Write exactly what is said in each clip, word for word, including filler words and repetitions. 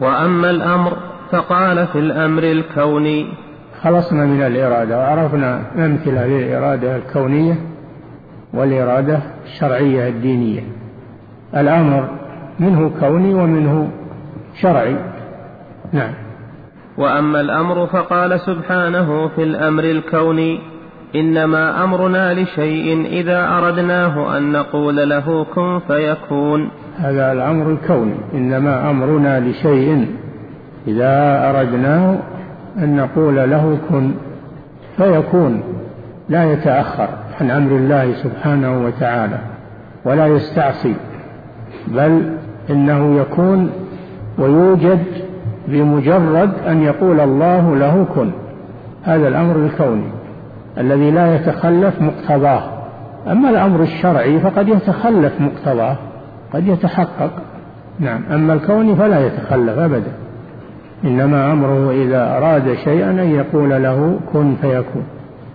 وأما الأمر فقال في الأمر الكوني. خلصنا من الإرادة وعرفنا أمثلة للإرادة الكونية والإرادة الشرعية الدينية. الأمر منه كوني ومنه شرعي. نعم. وأما الأمر فقال سبحانه في الأمر الكوني: إنما أمرنا لشيء إذا أردناه أن نقول له كن فيكون. هذا الأمر الكوني، إنما أمرنا لشيء إذا أردناه أن نقول له كن فيكون، لا يتأخر عن أمر الله سبحانه وتعالى ولا يستعصي، بل إنه يكون ويوجد بمجرد أن يقول الله له كن. هذا الأمر الكوني الذي لا يتخلف مقتضاه. أما الأمر الشرعي فقد يتخلف مقتضاه، قد يتحقق. نعم. أما الكوني فلا يتخلف أبدا، إنما أمره إذا أراد شيئا أن يقول له كن فيكون.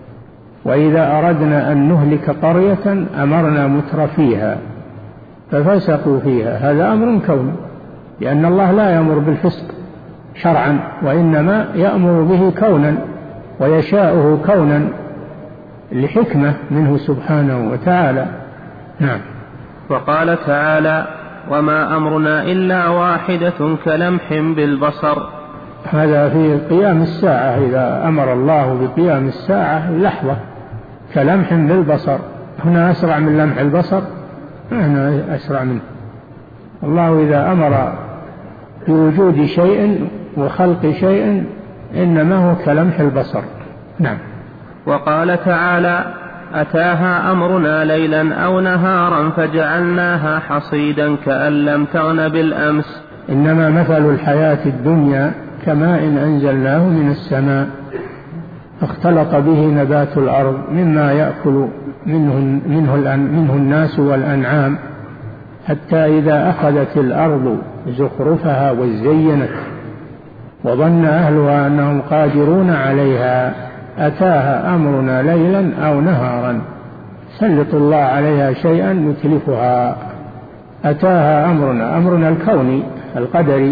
وإذا أردنا أن نهلك قرية أمرنا مترفيها ففسقوا فيها، هذا أمر كوني، لأن الله لا يأمر بالفسق شرعا، وإنما يأمر به كونا ويشاءه كونا لحكمة منه سبحانه وتعالى. نعم. وقال تعالى: وما أمرنا إلا واحدة كلمح بالبصر. هذا في قيام الساعة، إذا أمر الله بقيام الساعة لحظة كلمح بالبصر. هنا أسرع من لمح البصر، هنا أسرع منه. الله إذا أمر بوجود شيء وخلق شيء إنما هو كلمح البصر. نعم. وقال تعالى: أتاها أمرنا ليلا أو نهارا فجعلناها حصيدا كأن لم تغن بالأمس. إنما مثل الحياة الدنيا كماء أنزلناه من السماء فاختلط به نبات الأرض مما يأكل منه, منه, منه الناس والأنعام، حتى إذا أخذت الأرض زخرفها وزينت وظن أهلها أنهم قادرون عليها أتاها أمرنا ليلا أو نهارا سلط الله عليها شيئا يتلفها. أتاها أمرنا، أمرنا الكوني القدري،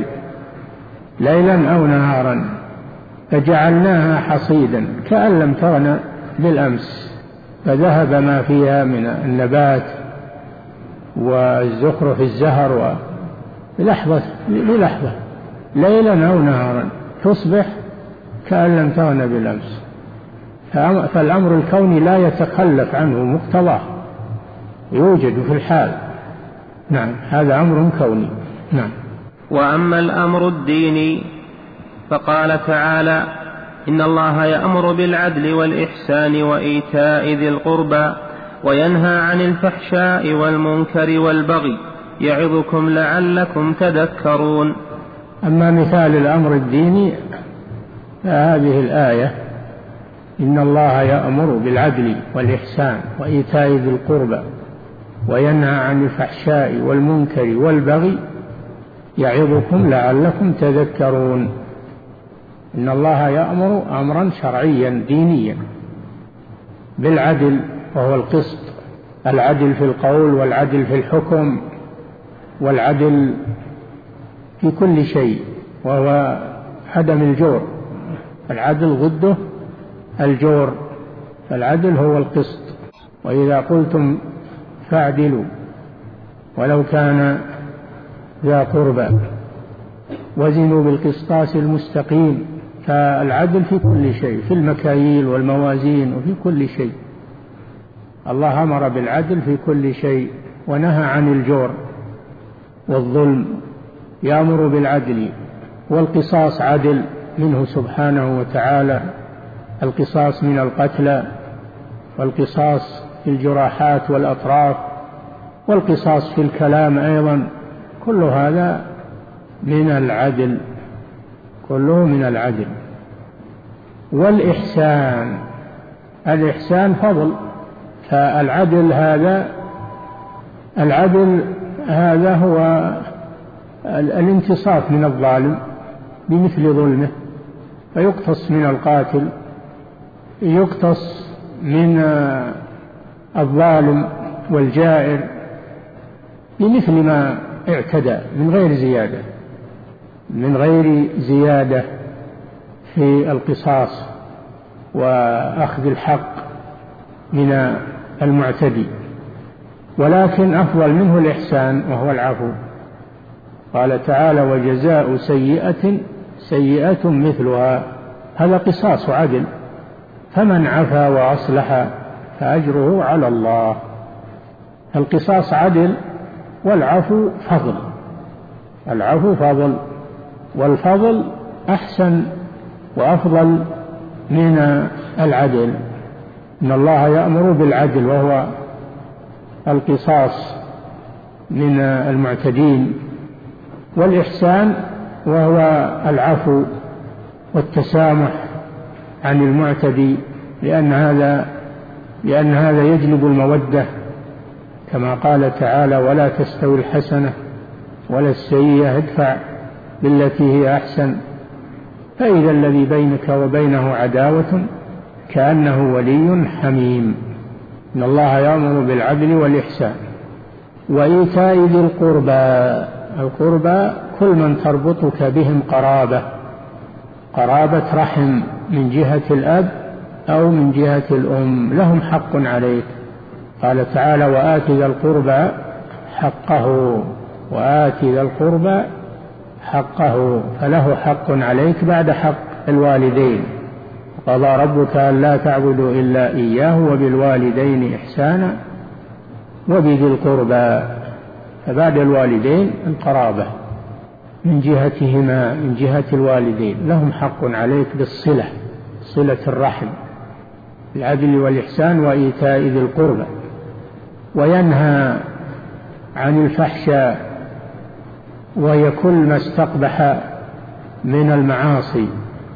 ليلا أو نهارا فجعلناها حصيدا كأن لم تغن بالأمس، فذهب ما فيها من النبات والزخرف الزهر بلحظة بلحظة ليلا أو نهارا تصبح كأن لم تغن بالأمس. فالأمر الكوني لا يتخلف عنه مقتضاه، يوجد في الحال. نعم. هذا أمر كوني. نعم. وأما الأمر الديني فقال تعالى: إن الله يأمر بالعدل والإحسان وإيتاء ذي القربى وينهى عن الفحشاء والمنكر والبغي يعظكم لعلكم تذكرون. أما مثال الأمر الديني فهذه الآية: إن الله يأمر بالعدل والإحسان وإيتاء ذي القربى وينهى عن الفحشاء والمنكر والبغي يعظكم لعلكم تذكرون. إن الله يأمر أمرا شرعيا دينيا بالعدل، وهو القسط، العدل في القول والعدل في الحكم والعدل في كل شيء، وهو عدم الجور. العدل ضده الجور، فالعدل هو القسط. وإذا قلتم فاعدلوا ولو كان ذا قربى وزنوا بالقسطاس المستقيم. فالعدل في كل شيء، في المكاييل والموازين وفي كل شيء. الله أمر بالعدل في كل شيء ونهى عن الجور والظلم. يأمر بالعدل والقصاص عدل منه سبحانه وتعالى، القصاص من القتلى والقصاص في الجراحات والأطراف والقصاص في الكلام أيضا، كل هذا من العدل، كله من العدل. والإحسان، الإحسان فضل. فالعدل هذا العدل هذا هو الانتصاف من الظالم بمثل ظلمه، فيقتص من القاتل، يقتص من الظالم والجائر بمثل ما اعتدى من غير زيادة، من غير زيادة في القصاص وأخذ الحق من المعتدي، ولكن أفضل منه الإحسان وهو العفو. قال تعالى: وجزاء سيئة سيئة مثلها. هذا قصاص عدل، فمن عفا وأصلح فأجره على الله. القصاص عدل والعفو فضل، العفو فضل، والفضل أحسن وأفضل من العدل. إن الله يأمر بالعدل وهو القصاص من المعتدين، والإحسان وهو العفو والتسامح عن المعتدي، لأن هذا لأن هذا يجلب المودة، كما قال تعالى: ولا تستوي الحسنة ولا السيئة ادفع بالتي هي أحسن فإذا الذي بينك وبينه عداوة كأنه ولي حميم. إن الله يأمر بالعدل والإحسان وإيتاء ذي القربى. القربى كل من تربطك بهم قرابة، قرابة رحم من جهة الأب أو من جهة الأم، لهم حق عليك. قال تعالى: وآت ذا القربى حقه، وآت ذا القربى حقه، فله حق عليك بعد حق الوالدين. قضى ربك ألا تعبدوا إلا إياه وبالوالدين إحسانا وبذي القربى، فبعد الوالدين القرابة من جهتهما، من جهة الوالدين لهم حق عليك بالصلة، صلة الرحم، العدل والإحسان وإيتاء ذي القربى. وينهى عن الفحشاء، وهي كل ما استقبح من المعاصي،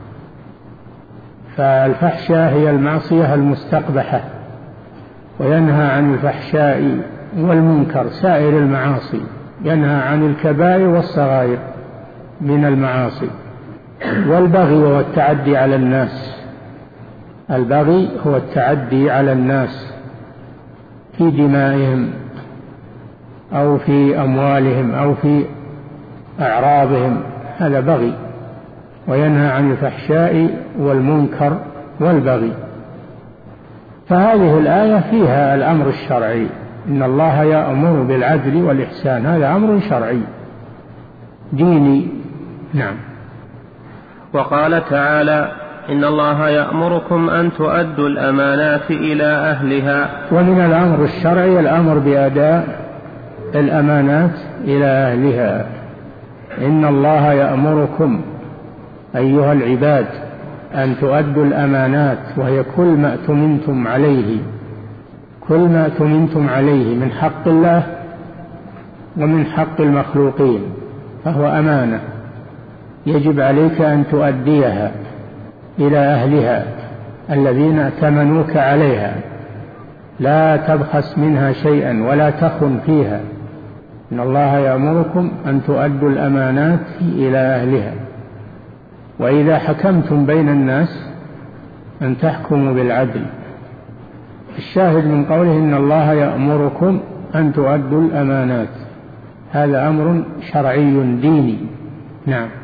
فالفحشاء هي المعصية المستقبحة. وينهى عن الفحشاء والمنكر سائر المعاصي، ينهى عن الكبائر والصغائر من المعاصي. والبغي وهو التعدي على الناس، البغي هو التعدي على الناس في دمائهم أو في أموالهم أو في أعراضهم، هذا بغي. وينهى عن الفحشاء والمنكر والبغي. فهذه الآية فيها الأمر الشرعي، إن الله يأمر بالعدل والإحسان، هذا أمر شرعي ديني. نعم. وقال تعالى: إن الله يأمركم أن تؤدوا الأمانات إلى أهلها. ومن الأمر الشرعي الأمر بأداء الأمانات إلى أهلها. إن الله يأمركم أيها العباد أن تؤدوا الأمانات، وهي كل ما أتمنتم عليه، كل ما أتمنتم عليه من حق الله ومن حق المخلوقين، فهو أمانة يجب عليك أن تؤديها إلى أهلها الذين ائتمنوك عليها، لا تبخس منها شيئا ولا تخن فيها. إن الله يأمركم أن تؤدوا الأمانات إلى أهلها، وإذا حكمتم بين الناس أن تحكموا بالعدل. الشاهد من قوله: إن الله يأمركم أن تؤدوا الأمانات، هذا أمر شرعي ديني. نعم.